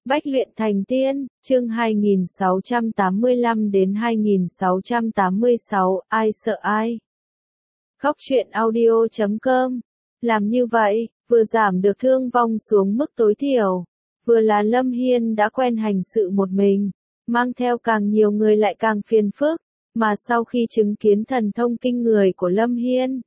Bách luyện thành tiên, chương 2685 đến 2686, ai sợ ai? Khóc chuyện audio.com. Làm như vậy, vừa giảm được thương vong xuống mức tối thiểu, vừa là Lâm Hiên đã quen hành sự một mình, mang theo càng nhiều người lại càng phiền phức, mà sau khi chứng kiến thần thông kinh người của Lâm Hiên,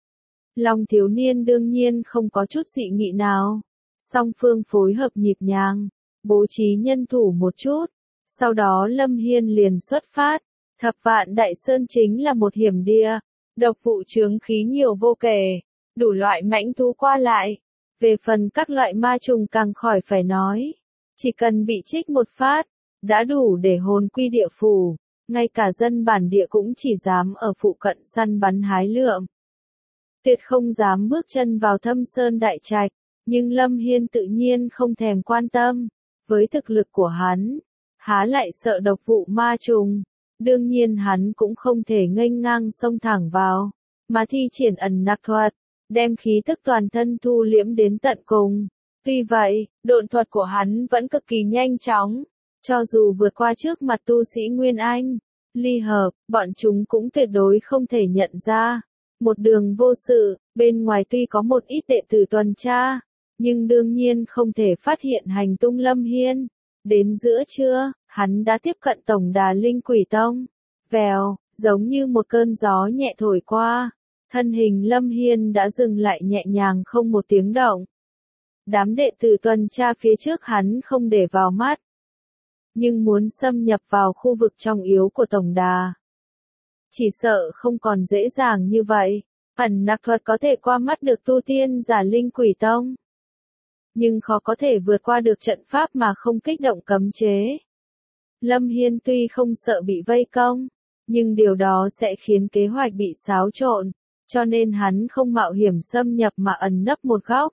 lòng thiếu niên đương nhiên không có chút dị nghị nào. Song phương phối hợp nhịp nhàng, bố trí nhân thủ một chút, sau đó Lâm Hiên liền xuất phát. Thập Vạn Đại Sơn chính là một hiểm địa, độc vụ chướng khí nhiều vô kể, đủ loại mãnh thú qua lại. Về phần các loại ma trùng càng khỏi phải nói, chỉ cần bị trích một phát, đã đủ để hồn quy địa phủ, ngay cả dân bản địa cũng chỉ dám ở phụ cận săn bắn hái lượm, tuyệt không dám bước chân vào Thâm Sơn Đại Trạch. Nhưng Lâm Hiên tự nhiên không thèm quan tâm, với thực lực của hắn, há lại sợ độc vụ ma trùng. Đương nhiên hắn cũng không thể nghênh ngang xông thẳng vào, mà thi triển ẩn nặc thuật, đem khí tức toàn thân thu liễm đến tận cùng. Tuy vậy, độn thuật của hắn vẫn cực kỳ nhanh chóng, cho dù vượt qua trước mặt tu sĩ Nguyên Anh, ly hợp, bọn chúng cũng tuyệt đối không thể nhận ra. Một đường vô sự, bên ngoài tuy có một ít đệ tử tuần tra, nhưng đương nhiên không thể phát hiện hành tung Lâm Hiên. Đến giữa trưa, hắn đã tiếp cận tổng đà Linh Quỷ Tông. Vèo, giống như một cơn gió nhẹ thổi qua, thân hình Lâm Hiên đã dừng lại nhẹ nhàng không một tiếng động. Đám đệ tử tuần tra phía trước hắn không để vào mắt, nhưng muốn xâm nhập vào khu vực trọng yếu của tổng đà, chỉ sợ không còn dễ dàng như vậy. Ẩn nặc thuật có thể qua mắt được tu tiên giả Linh Quỷ Tông, nhưng khó có thể vượt qua được trận pháp mà không kích động cấm chế. Lâm Hiên tuy không sợ bị vây công, nhưng điều đó sẽ khiến kế hoạch bị xáo trộn, cho nên hắn không mạo hiểm xâm nhập mà ẩn nấp một góc.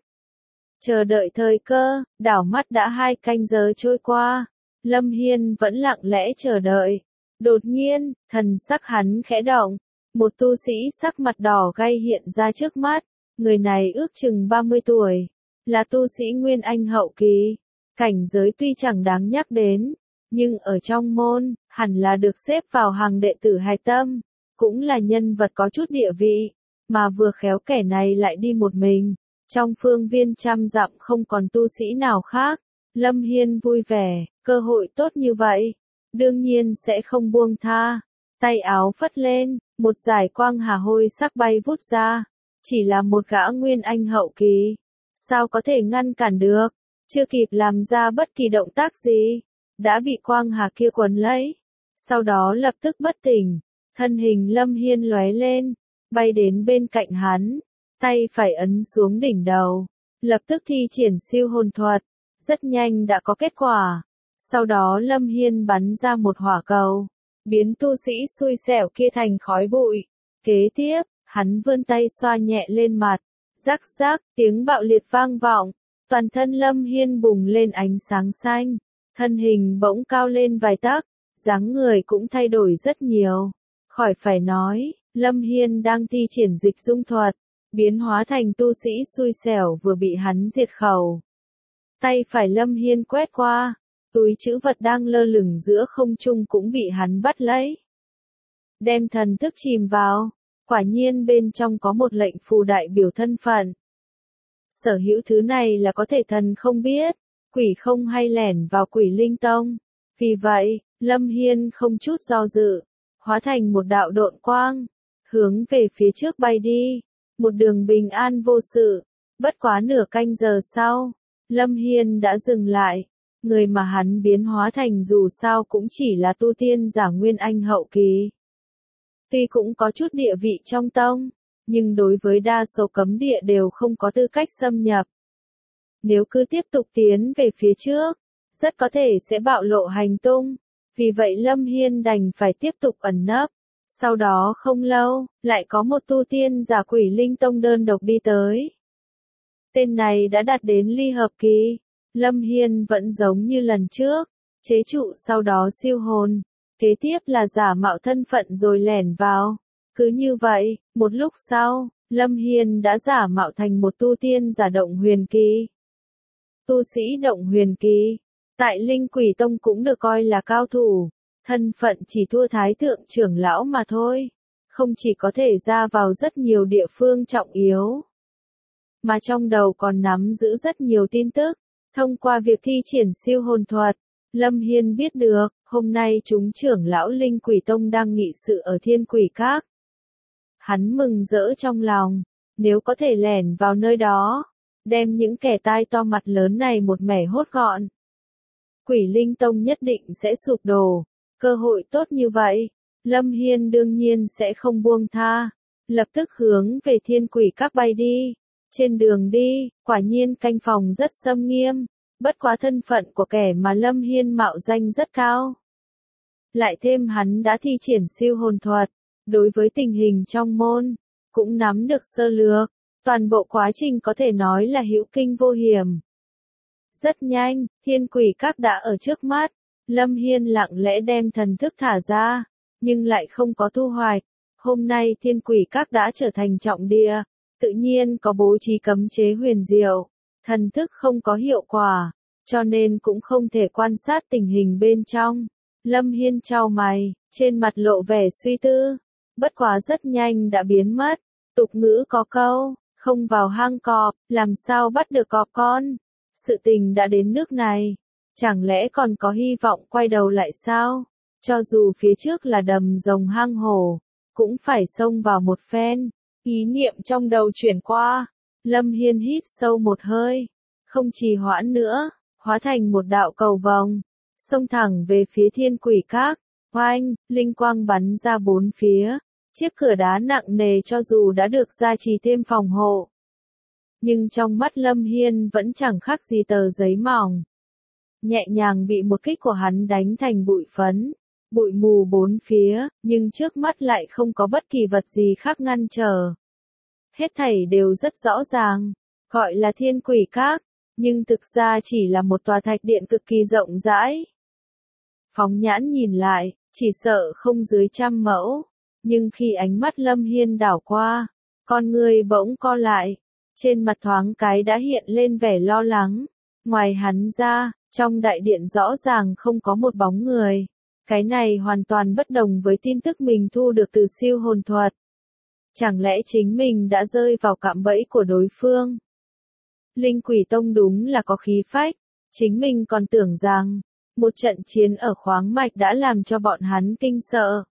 Chờ đợi thời cơ, đảo mắt đã 2 canh giờ trôi qua, Lâm Hiên vẫn lặng lẽ chờ đợi. Đột nhiên, thần sắc hắn khẽ động, một tu sĩ sắc mặt đỏ gay hiện ra trước mắt. Người này ước chừng 30 tuổi, là tu sĩ Nguyên Anh hậu kỳ, cảnh giới tuy chẳng đáng nhắc đến, nhưng ở trong môn, hẳn là được xếp vào hàng đệ tử hạch tâm, cũng là nhân vật có chút địa vị, mà vừa khéo kẻ này lại đi một mình, trong phương viên trăm dặm không còn tu sĩ nào khác. Lâm Hiên vui vẻ, cơ hội tốt như vậy, đương nhiên sẽ không buông tha. Tay áo phất lên, một dải quang hà hôi sắc bay vút ra, chỉ là một gã Nguyên Anh hậu kỳ, sao có thể ngăn cản được, chưa kịp làm ra bất kỳ động tác gì, đã bị quang hà kia quấn lấy, sau đó lập tức bất tỉnh. Thân hình Lâm Hiên lóe lên, bay đến bên cạnh hắn, tay phải ấn xuống đỉnh đầu, lập tức thi triển siêu hồn thuật, rất nhanh đã có kết quả. Sau đó Lâm Hiên bắn ra một hỏa cầu, biến tu sĩ xui xẻo kia thành khói bụi. Kế tiếp, hắn vươn tay xoa nhẹ lên mặt, rắc rắc, tiếng bạo liệt vang vọng, toàn thân Lâm Hiên bùng lên ánh sáng xanh, thân hình bỗng cao lên vài tấc, dáng người cũng thay đổi rất nhiều. Khỏi phải nói, Lâm Hiên đang thi triển dịch dung thuật, biến hóa thành tu sĩ xui xẻo vừa bị hắn diệt khẩu. Tay phải Lâm Hiên quét qua, túi trữ vật đang lơ lửng giữa không trung cũng bị hắn bắt lấy. Đem thần thức chìm vào, quả nhiên bên trong có một lệnh phù đại biểu thân phận. Sở hữu thứ này là có thể thần không biết, quỷ không hay lẻn vào Quỷ Linh Tông. Vì vậy, Lâm Hiên không chút do dự, hóa thành một đạo độn quang, hướng về phía trước bay đi, một đường bình an vô sự. Bất quá nửa canh giờ sau, Lâm Hiên đã dừng lại. Người mà hắn biến hóa thành dù sao cũng chỉ là tu tiên giả Nguyên Anh hậu kỳ. Tuy cũng có chút địa vị trong tông, nhưng đối với đa số cấm địa đều không có tư cách xâm nhập. Nếu cứ tiếp tục tiến về phía trước, rất có thể sẽ bạo lộ hành tung. Vì vậy Lâm Hiên đành phải tiếp tục ẩn nấp. Sau đó không lâu, lại có một tu tiên giả Quỷ Linh Tông đơn độc đi tới. Tên này đã đạt đến ly hợp kỳ. Lâm Hiên vẫn giống như lần trước, chế trụ sau đó siêu hồn, kế tiếp là giả mạo thân phận rồi lẻn vào. Cứ như vậy, một lúc sau, Lâm Hiên đã giả mạo thành một tu tiên giả động huyền kỳ. Tu sĩ động huyền kỳ, tại Linh Quỷ Tông cũng được coi là cao thủ, thân phận chỉ thua Thái thượng trưởng lão mà thôi, không chỉ có thể ra vào rất nhiều địa phương trọng yếu, mà trong đầu còn nắm giữ rất nhiều tin tức. Thông qua việc thi triển siêu hồn thuật, Lâm Hiên biết được, hôm nay chúng trưởng lão Linh Quỷ Tông đang nghị sự ở Thiên Quỷ Các. Hắn mừng rỡ trong lòng, nếu có thể lẻn vào nơi đó, đem những kẻ tai to mặt lớn này một mẻ hốt gọn, Quỷ Linh Tông nhất định sẽ sụp đổ. Cơ hội tốt như vậy, Lâm Hiên đương nhiên sẽ không buông tha, lập tức hướng về Thiên Quỷ Các bay đi. Trên đường đi, quả nhiên canh phòng rất xâm nghiêm, bất quá thân phận của kẻ mà Lâm Hiên mạo danh rất cao. Lại thêm hắn đã thi triển siêu hồn thuật, đối với tình hình trong môn, cũng nắm được sơ lược, toàn bộ quá trình có thể nói là hữu kinh vô hiểm. Rất nhanh, Thiên Quỷ Các đã ở trước mắt, Lâm Hiên lặng lẽ đem thần thức thả ra, nhưng lại không có thu hoạch. Hôm nay Thiên Quỷ Các đã trở thành trọng địa, tự nhiên có bố trí cấm chế huyền diệu, thần thức không có hiệu quả, cho nên cũng không thể quan sát tình hình bên trong. Lâm Hiên chau mày, trên mặt lộ vẻ suy tư, bất quá rất nhanh đã biến mất. Tục ngữ có câu, không vào hang cọp, làm sao bắt được cọp con. Sự tình đã đến nước này, chẳng lẽ còn có hy vọng quay đầu lại sao? Cho dù phía trước là đầm rồng hang hổ, cũng phải xông vào một phen. Ý niệm trong đầu chuyển qua, Lâm Hiên hít sâu một hơi, không trì hoãn nữa, hóa thành một đạo cầu vồng, xông thẳng về phía Thiên Quỷ Các. Oanh, linh quang bắn ra bốn phía, chiếc cửa đá nặng nề cho dù đã được gia trì thêm phòng hộ, nhưng trong mắt Lâm Hiên vẫn chẳng khác gì tờ giấy mỏng. Nhẹ nhàng bị một kích của hắn đánh thành bụi phấn, bụi mù bốn phía, nhưng trước mắt lại không có bất kỳ vật gì khác ngăn trở. Hết thảy đều rất rõ ràng, gọi là Thiên Quỷ Các, nhưng thực ra chỉ là một tòa thạch điện cực kỳ rộng rãi. Phóng nhãn nhìn lại, chỉ sợ không dưới 100 mẫu, nhưng khi ánh mắt Lâm Hiên đảo qua, con người bỗng co lại, trên mặt thoáng cái đã hiện lên vẻ lo lắng. Ngoài hắn ra, trong đại điện rõ ràng không có một bóng người. Cái này hoàn toàn bất đồng với tin tức mình thu được từ siêu hồn thuật. Chẳng lẽ chính mình đã rơi vào cạm bẫy của đối phương? Linh Quỷ Tông đúng là có khí phách, chính mình còn tưởng rằng, một trận chiến ở khoáng mạch đã làm cho bọn hắn kinh sợ.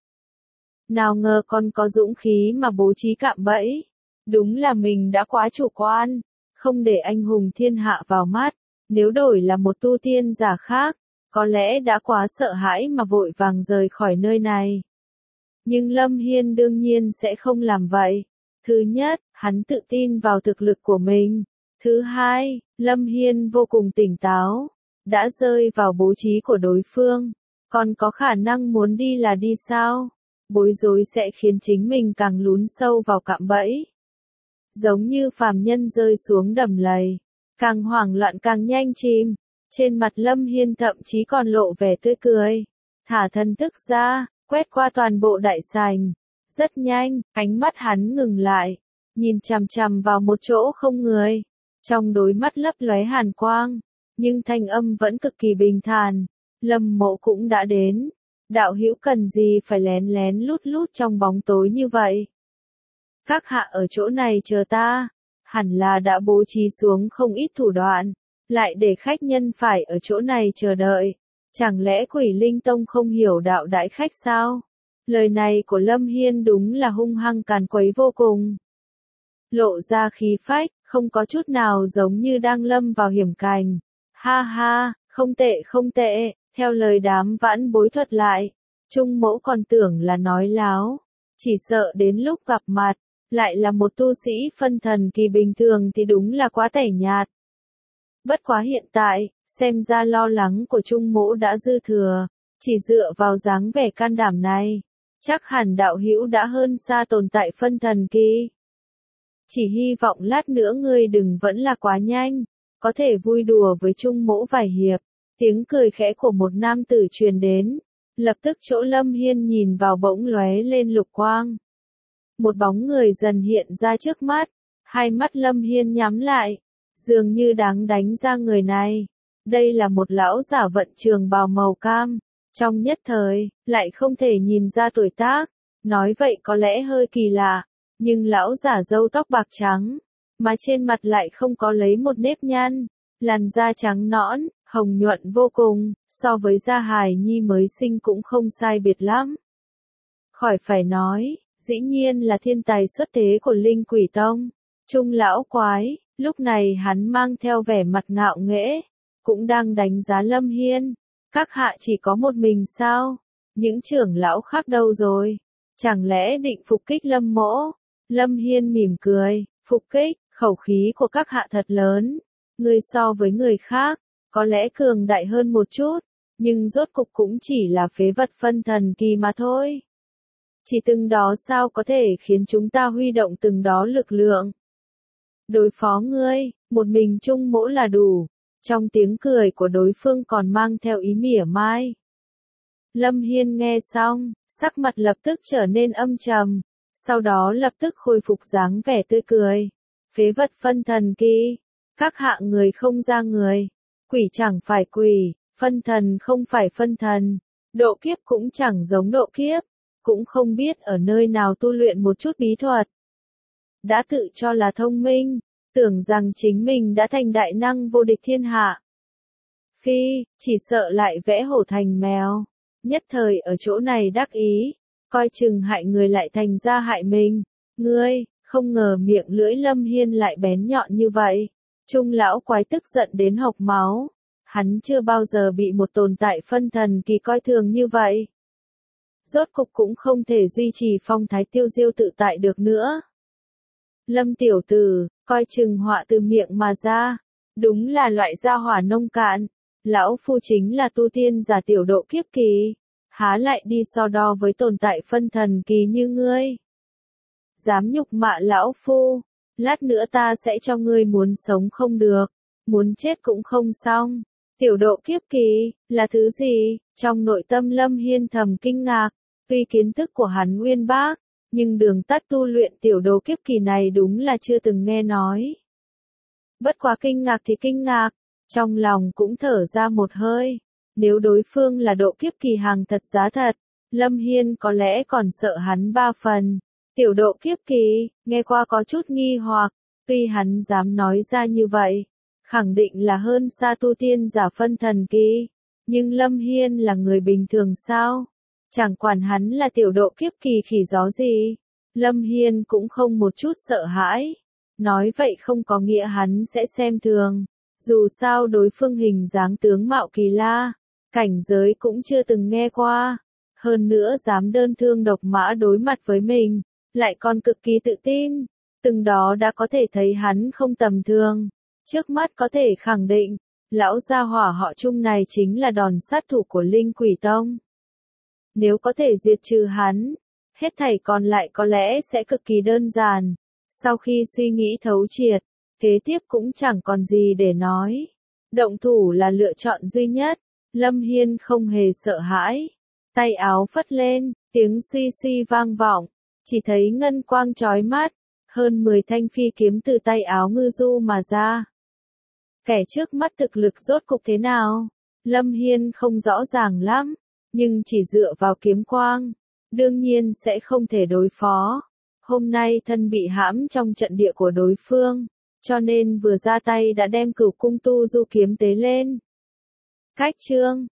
Nào ngờ còn có dũng khí mà bố trí cạm bẫy. Đúng là mình đã quá chủ quan, không để anh hùng thiên hạ vào mắt. Nếu đổi là một tu tiên giả khác, có lẽ đã quá sợ hãi mà vội vàng rời khỏi nơi này. Nhưng Lâm Hiên đương nhiên sẽ không làm vậy. Thứ nhất, hắn tự tin vào thực lực của mình. Thứ hai, Lâm Hiên vô cùng tỉnh táo, đã rơi vào bố trí của đối phương, còn có khả năng muốn đi là đi sao? Bối rối sẽ khiến chính mình càng lún sâu vào cạm bẫy. Giống như phàm nhân rơi xuống đầm lầy, càng hoảng loạn càng nhanh chìm. Trên mặt Lâm Hiên thậm chí còn lộ vẻ tươi cười. Thả thần thức ra, quét qua toàn bộ đại sảnh. Rất nhanh, ánh mắt hắn ngừng lại, nhìn chằm chằm vào một chỗ không người. Trong đôi mắt lấp lóe hàn quang, nhưng thanh âm vẫn cực kỳ bình thản. Lâm Mộ cũng đã đến. Đạo hữu cần gì phải lén lén lút lút trong bóng tối như vậy? Các hạ ở chỗ này chờ ta, hẳn là đã bố trí xuống không ít thủ đoạn, lại để khách nhân phải ở chỗ này chờ đợi. Chẳng lẽ Quỷ Linh Tông không hiểu đạo đãi khách sao? Lời này của Lâm Hiên đúng là hung hăng càn quấy vô cùng. Lộ ra khí phách, không có chút nào giống như đang lâm vào hiểm cảnh. Ha ha, không tệ không tệ, theo lời đám vãn bối thuật lại, Trung Mẫu còn tưởng là nói láo, chỉ sợ đến lúc gặp mặt, lại là một tu sĩ phân thần kỳ bình thường thì đúng là quá tẻ nhạt. Bất quá hiện tại, xem ra lo lắng của Trung Mẫu đã dư thừa, chỉ dựa vào dáng vẻ can đảm này, chắc hẳn đạo hữu đã hơn xa tồn tại phân thần kỳ. Chỉ hy vọng lát nữa ngươi đừng vẫn là quá nhanh, có thể vui đùa với Trung Mẫu vài hiệp. Tiếng cười khẽ của một nam tử truyền đến, lập tức chỗ Lâm Hiên nhìn vào bỗng lóe lên lục quang. Một bóng người dần hiện ra trước mắt, hai mắt Lâm Hiên nhắm lại, dường như đáng đánh ra người này. Đây là một lão giả vận trường bào màu cam, trong nhất thời, lại không thể nhìn ra tuổi tác, nói vậy có lẽ hơi kỳ lạ, nhưng lão giả râu tóc bạc trắng, mà trên mặt lại không có lấy một nếp nhăn, làn da trắng nõn, hồng nhuận vô cùng, so với da hài nhi mới sinh cũng không sai biệt lắm. Khỏi phải nói, dĩ nhiên là thiên tài xuất thế của Linh Quỷ Tông. Trung lão quái, lúc này hắn mang theo vẻ mặt ngạo nghễ, cũng đang đánh giá Lâm Hiên. Các hạ chỉ có một mình sao? Những trưởng lão khác đâu rồi? Chẳng lẽ định phục kích Lâm mỗ? Lâm Hiên mỉm cười, phục kích, khẩu khí của các hạ thật lớn. Người so với người khác, có lẽ cường đại hơn một chút, nhưng rốt cục cũng chỉ là phế vật phân thần kỳ mà thôi. Chỉ từng đó sao có thể khiến chúng ta huy động từng đó lực lượng. Đối phó ngươi, một mình Trung mỗ là đủ. Trong tiếng cười của đối phương còn mang theo ý mỉa mai. Lâm Hiên nghe xong, sắc mặt lập tức trở nên âm trầm, sau đó lập tức khôi phục dáng vẻ tươi cười. Phế vật phân thần kỳ, các hạ người không ra người, quỷ chẳng phải quỷ, phân thần không phải phân thần, độ kiếp cũng chẳng giống độ kiếp, cũng không biết ở nơi nào tu luyện một chút bí thuật. Đã tự cho là thông minh, tưởng rằng chính mình đã thành đại năng vô địch thiên hạ. Phi, chỉ sợ lại vẽ hổ thành mèo, nhất thời ở chỗ này đắc ý, coi chừng hại người lại thành ra hại mình. Ngươi, không ngờ miệng lưỡi Lâm Hiên lại bén nhọn như vậy. Trung lão quái tức giận đến hộc máu, hắn chưa bao giờ bị một tồn tại phân thần kỳ coi thường như vậy. Rốt cục cũng không thể duy trì phong thái tiêu diêu tự tại được nữa. Lâm tiểu tử, coi chừng họa từ miệng mà ra, đúng là loại gia hỏa nông cạn. Lão phu chính là tu tiên giả tiểu độ kiếp kỳ, há lại đi so đo với tồn tại phân thần kỳ như ngươi. Dám nhục mạ lão phu, lát nữa ta sẽ cho ngươi muốn sống không được, muốn chết cũng không xong. Tiểu độ kiếp kỳ, là thứ gì? Trong nội tâm Lâm Hiên thầm kinh ngạc, tuy kiến thức của hắn uyên bác, nhưng đường tắt tu luyện tiểu độ kiếp kỳ này đúng là chưa từng nghe nói. Bất quá kinh ngạc thì kinh ngạc, trong lòng cũng thở ra một hơi. Nếu đối phương là độ kiếp kỳ hàng thật giá thật, Lâm Hiên có lẽ còn sợ hắn 3 phần. Tiểu độ kiếp kỳ, nghe qua có chút nghi hoặc, tuy hắn dám nói ra như vậy, khẳng định là hơn xa tu tiên giả phân thần kỳ. Nhưng Lâm Hiên là người bình thường sao? Chẳng quản hắn là tiểu độ kiếp kỳ khỉ gió gì. Lâm Hiên cũng không một chút sợ hãi. Nói vậy không có nghĩa hắn sẽ xem thường. Dù sao đối phương hình dáng tướng mạo kỳ la, cảnh giới cũng chưa từng nghe qua. Hơn nữa dám đơn thương độc mã đối mặt với mình, lại còn cực kỳ tự tin. Từng đó đã có thể thấy hắn không tầm thường. Trước mắt có thể khẳng định, lão gia hỏa họ Trung này chính là đòn sát thủ của Linh Quỷ Tông. Nếu có thể diệt trừ hắn, hết thảy còn lại có lẽ sẽ cực kỳ đơn giản. Sau khi suy nghĩ thấu triệt, kế tiếp cũng chẳng còn gì để nói. Động thủ là lựa chọn duy nhất. Lâm Hiên không hề sợ hãi. Tay áo phất lên, tiếng suy suy vang vọng. Chỉ thấy ngân quang chói mắt, hơn 10 thanh phi kiếm từ tay áo ngư du mà ra. Kẻ trước mắt thực lực rốt cục thế nào? Lâm Hiên không rõ ràng lắm, nhưng chỉ dựa vào kiếm quang, đương nhiên sẽ không thể đối phó. Hôm nay thân bị hãm trong trận địa của đối phương, cho nên vừa ra tay đã đem Cửu Cung Tu Du kiếm tế lên. Cách chương